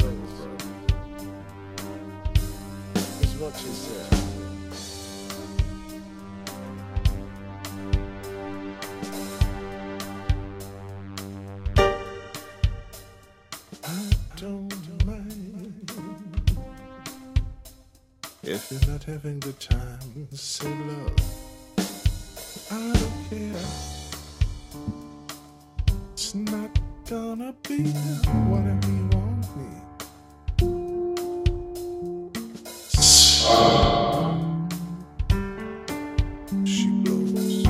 Is what she said. I don't mind if you're not having good times. Say love. I don't care. It's not gonna be whatever you want me. She blows.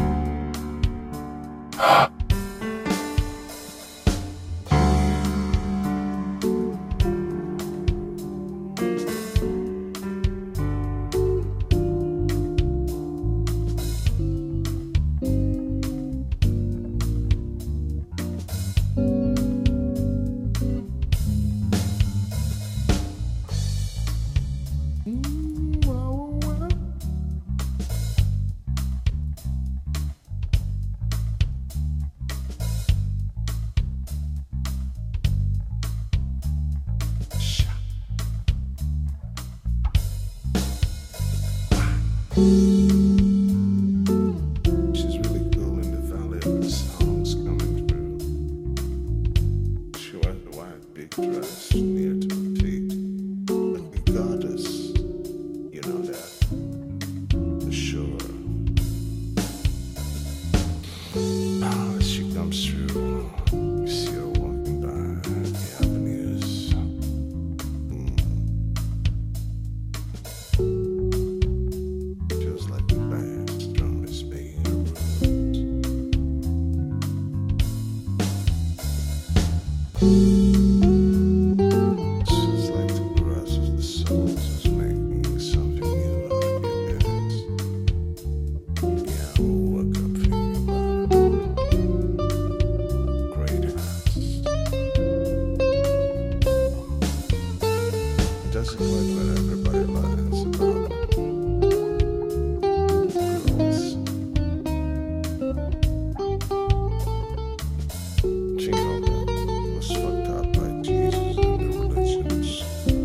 She's really cool in the valley of the songs coming through. She wears a white big dress near to her feet, like a goddess. You know that, for sure. Oh, as she comes through, you see her walking by the avenues. Feels like the bass drum is being feels like the grass of the soul is making something new out of your days. Yeah, I will wake up thinking about it. Great house. It doesn't quite what everybody lies about. Jingle was fucked up by Jesus and the religions.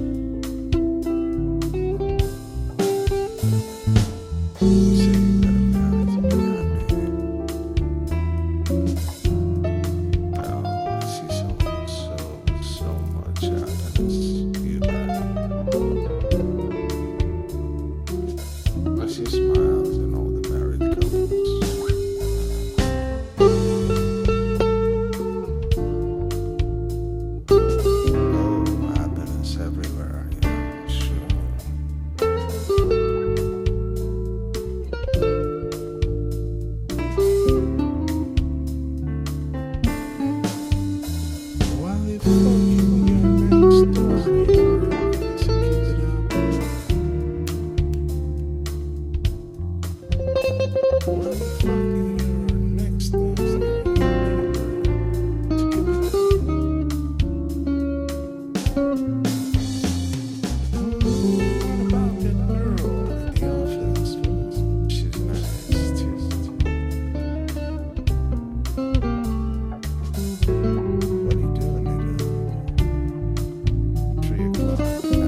You say you gotta marry to be happy. Oh, I see so much happiness. You I see smiles in all the married couples. Oh, happiness everywhere, yeah, sure. While you're fucking your next door neighbor, to keep it up. While you're fucking your next door neighbor, to keep it up. What about that girl at the office? She's nice too. What are you doing, nigga? 3 o'clock,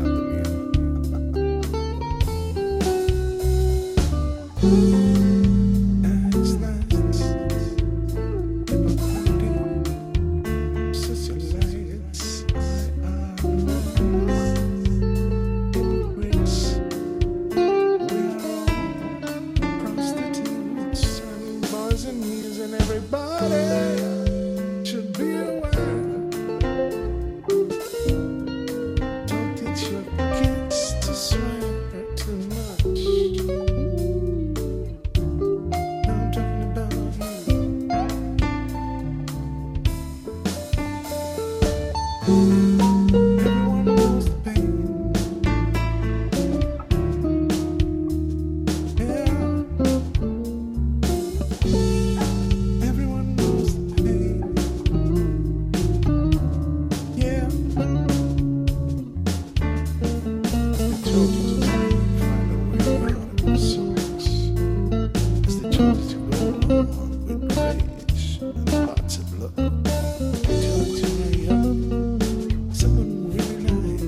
Nice, nice. Hypocrite. Such a lights. Hypocrites. We are all prostitutes and boys and me's, and everybody should be aware. Don't teach your kids to swear too much. I'm talking about you. Everyone knows the pain. Yeah. Everyone knows the pain. Yeah. They told you to find a way out of your songs. As they told you to go along with rage and lots of love. They told you to marry up someone really nice.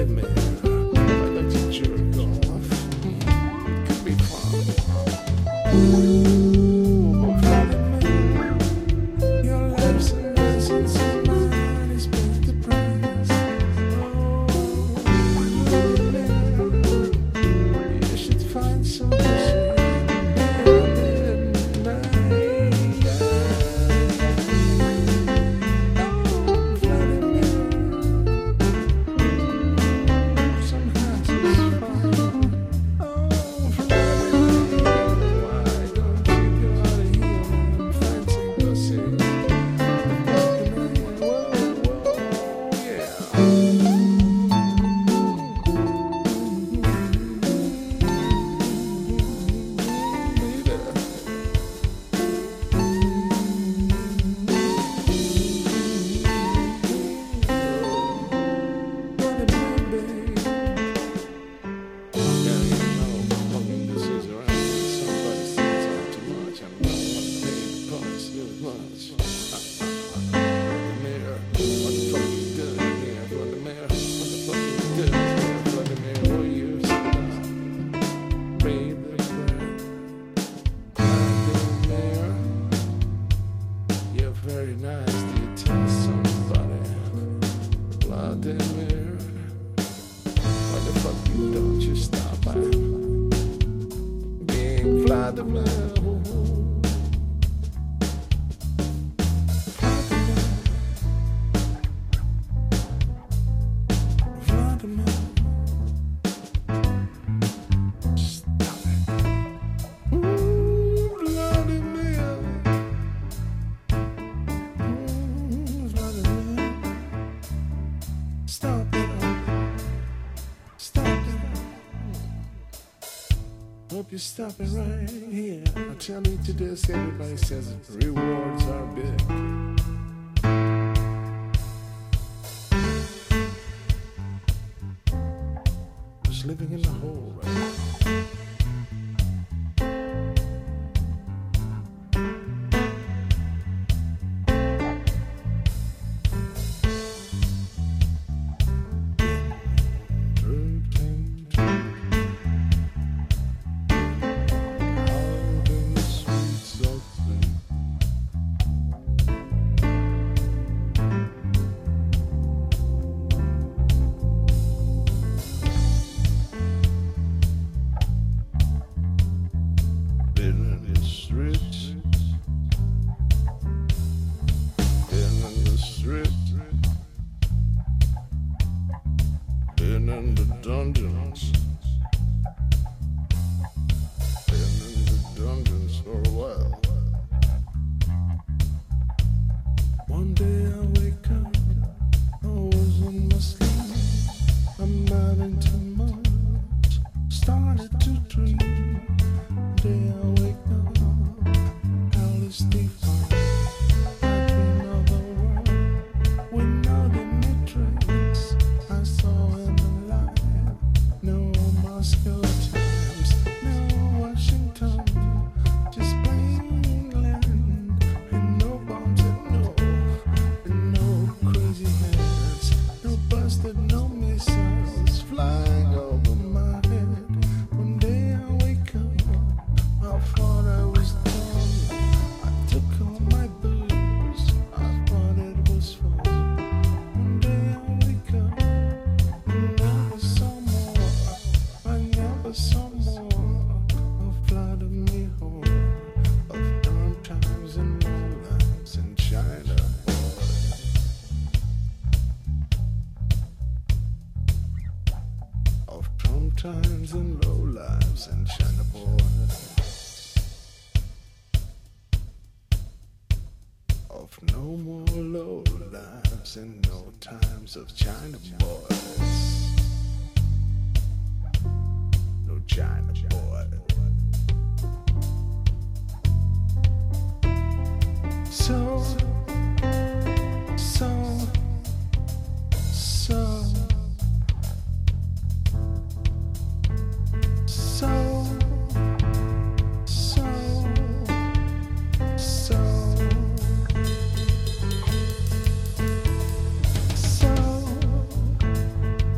Vladimir, I let you jerk off. It could be fun. Ooh, Vladimir, your life's a mess and somebody's paid the price. Oh, Vladimir, you should find some shit. Very nice, do you tell somebody? Vladimir, why the fuck you don't you stop by being Vladimir? Vladimir, stop it. Ooh, Vladimir. Stop it. Stop it. Hope you stop it right here. I tell you to this, everybody says rewards are big. Just living in the hole right now. Been in the dungeons. Been in the dungeons for a while. One day I wake up, I was in my sleep. I'm out into Mars, started to dream. Day I wake up, hell is deep. I dream of a world without any trace. I saw in the light, no Moscow times, no Washington, just plain England, and no bombs and no crazy hands, no busted, no missiles flying over my head. One day I wake up, I thought I was done. I took all my booze, I thought it was fun. One day I wake up, never saw more. I never saw more of Vladimir Horn, of dark times and lowlands in China. Of Trump times and low lives in China, boy. Of no more low lives and no times of China, boys. No China, boy. So, so, so. So, so, so, so,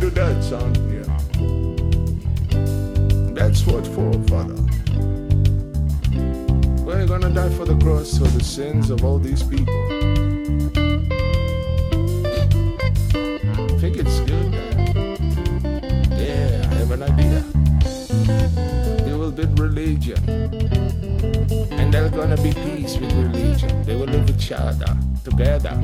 do that, son. Yeah. That's what for, Father. We're gonna die for the cross for the sins of all these people. Think it's good, man? Yeah, I have an idea. They will build religion. And there's gonna be peace with religion. They will live each other together.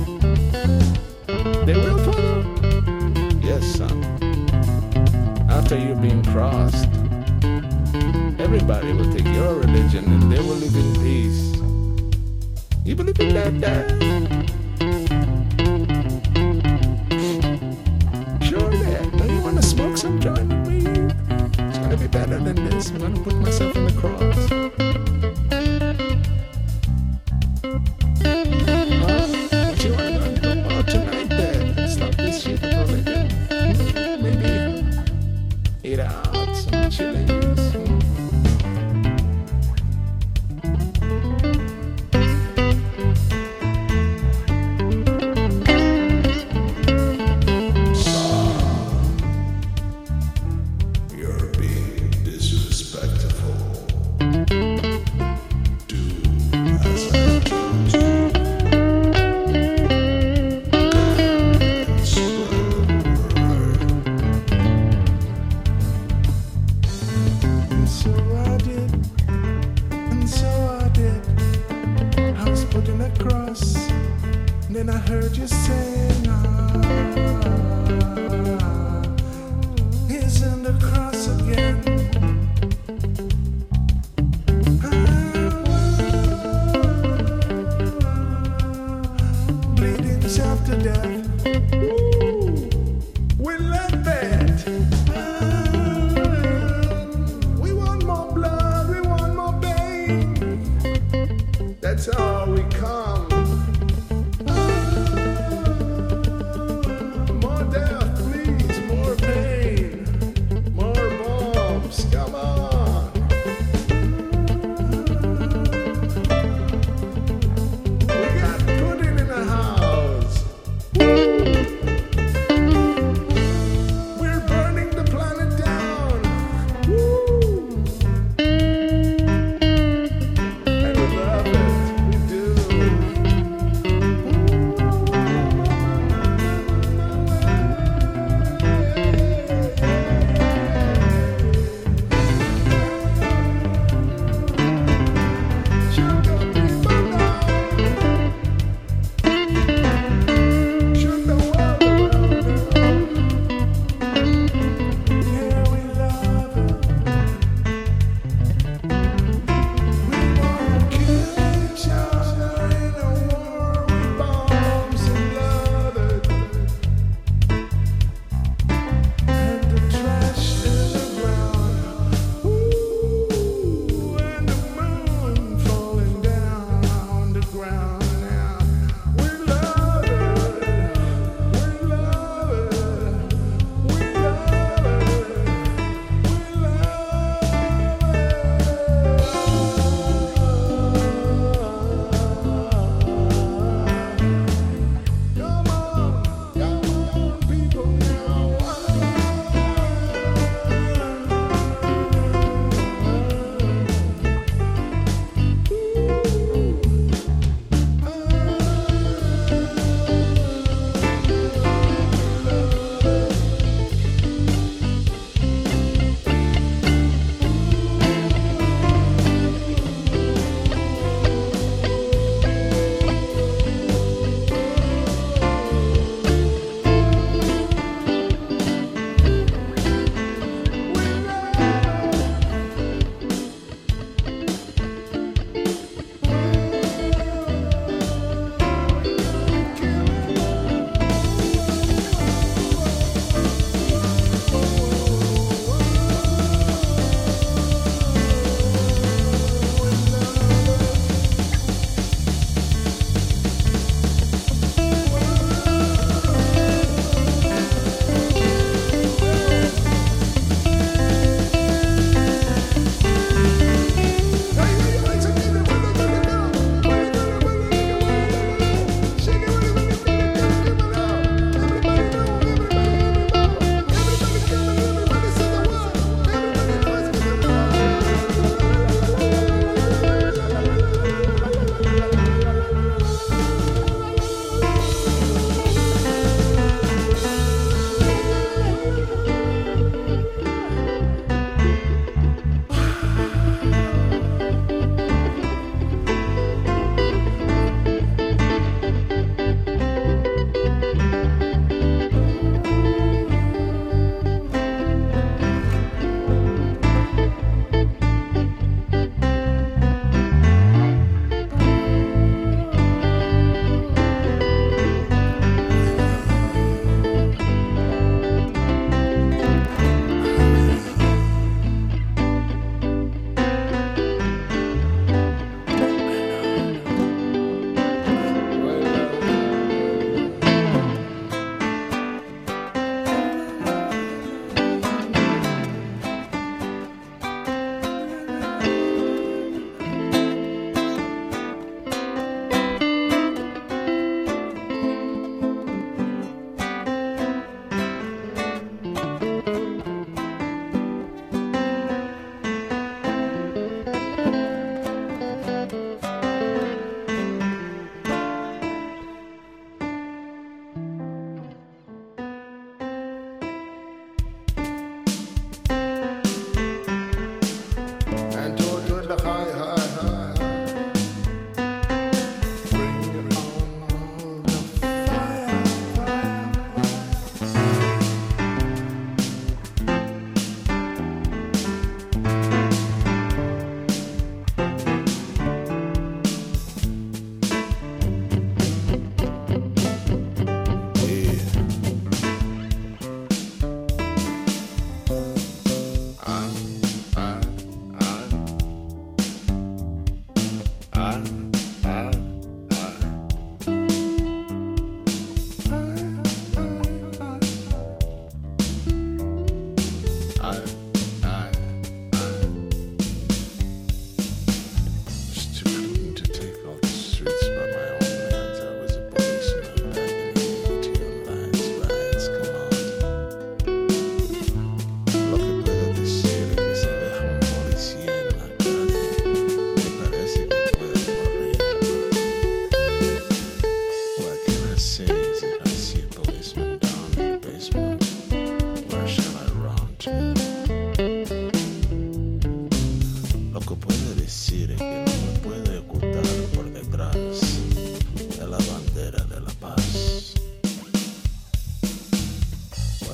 They will follow. Yes, son. After you've been crossed, everybody will take your religion and they will live in peace. You believe in that, Dad? Sure, Dad. Now you wanna smoke some joint with me? It's gonna be better than this. I'm gonna put myself on the cross. What you wanna do about tonight, Dad? Stop this shit of religion. Maybe eat out some chilies.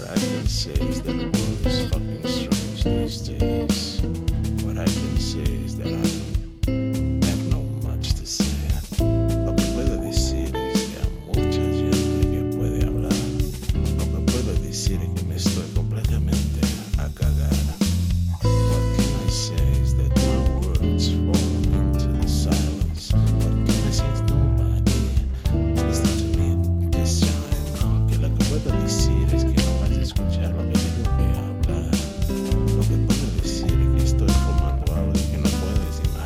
What I can say is that the world is fucking strange these days. What I can say is that I have no much to say. Lo que puedo decir es que hay mucha gente que puede hablar. Lo que puedo decir es que me estoy completamente a cagar. What can I say is that my words fall into the silence. What can I say is nobody listen to me this time. Que lo que puedo decir es que no vas a escuchar lo que tengo que hablar. Lo que puedo decir es que estoy fumando algo que no puedes imaginar.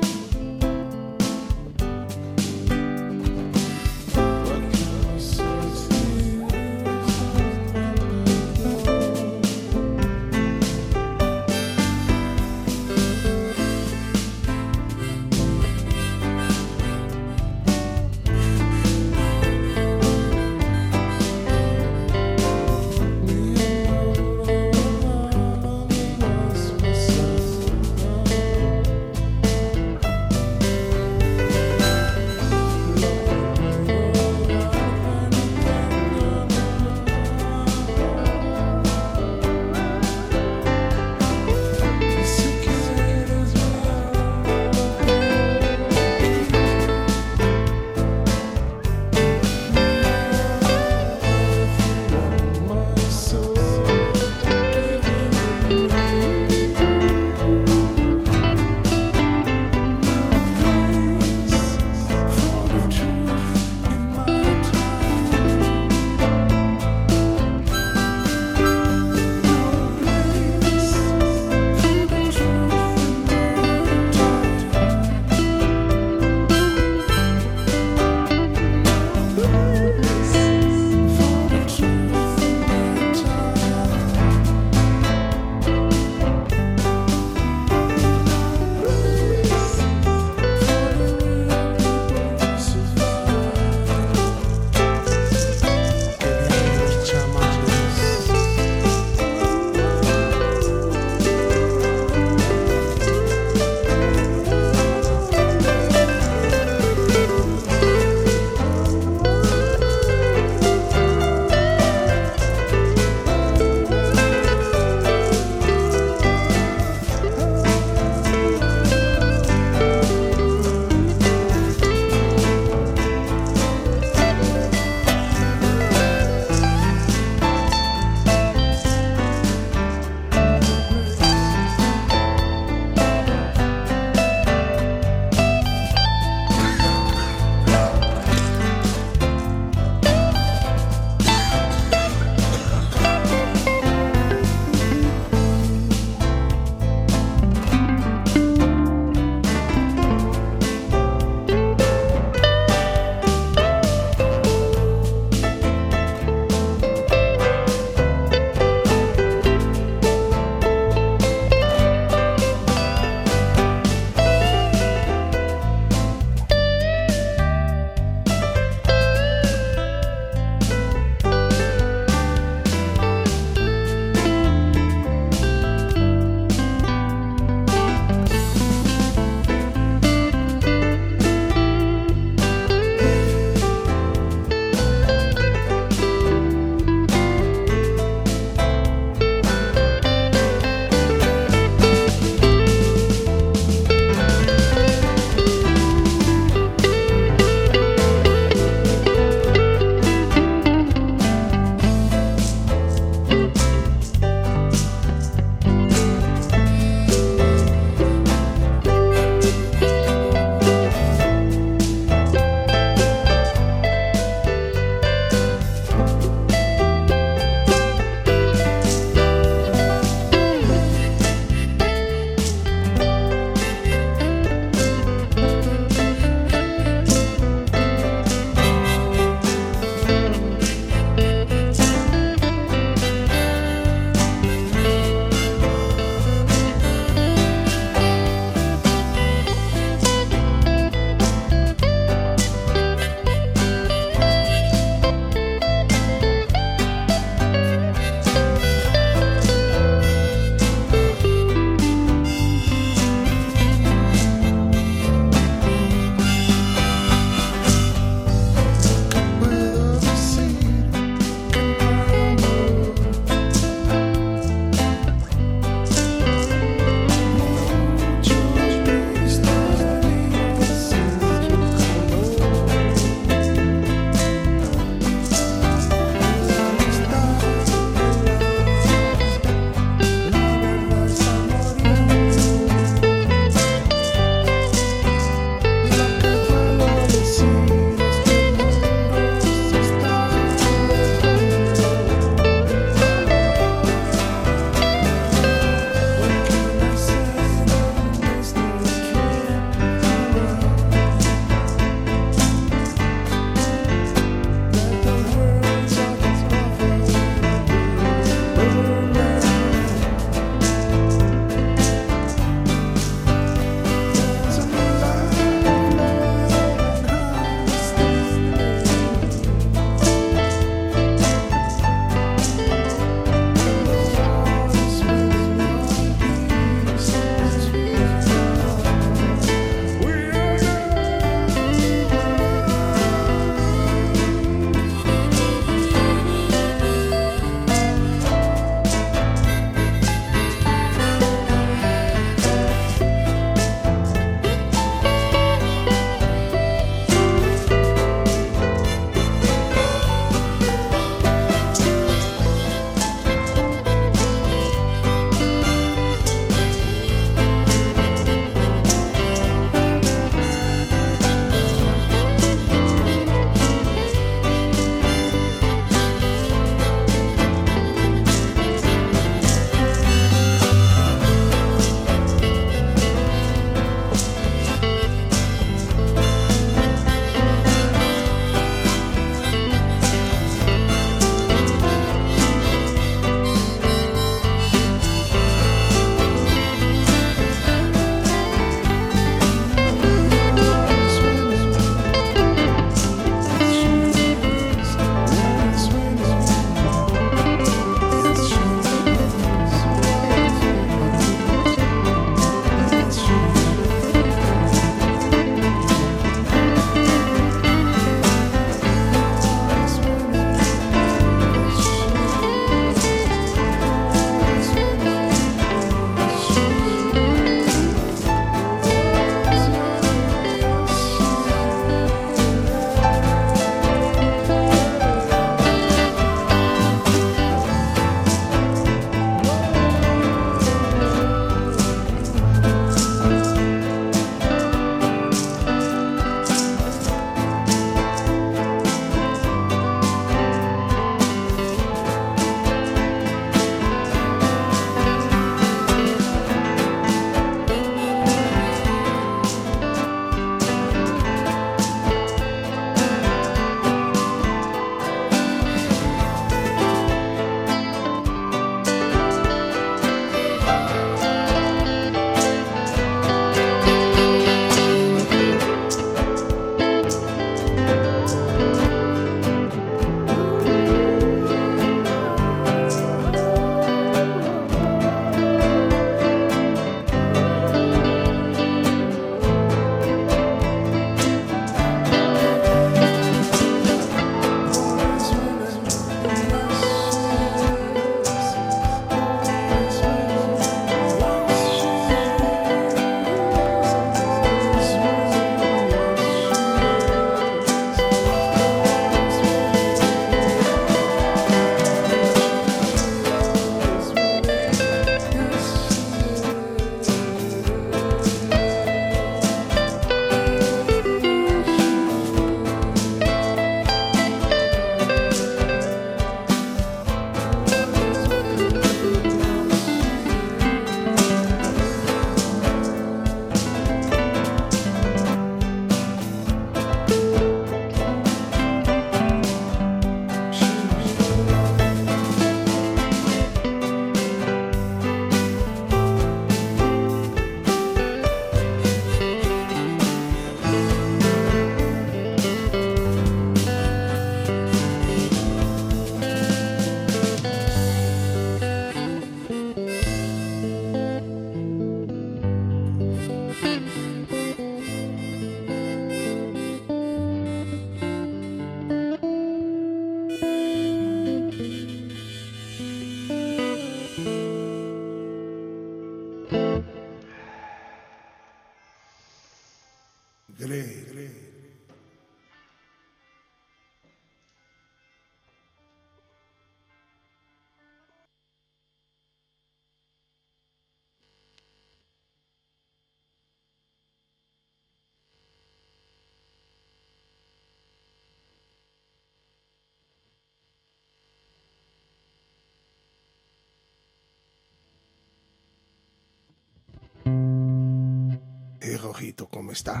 Hey, Rojito, ¿cómo está?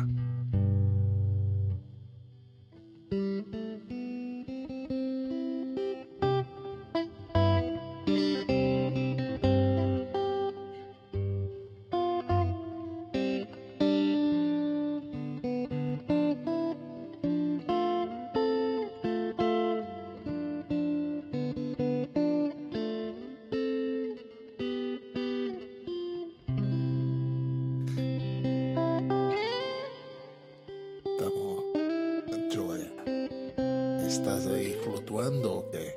Estamos, Joya. ¿Estás ahí flutuando o qué?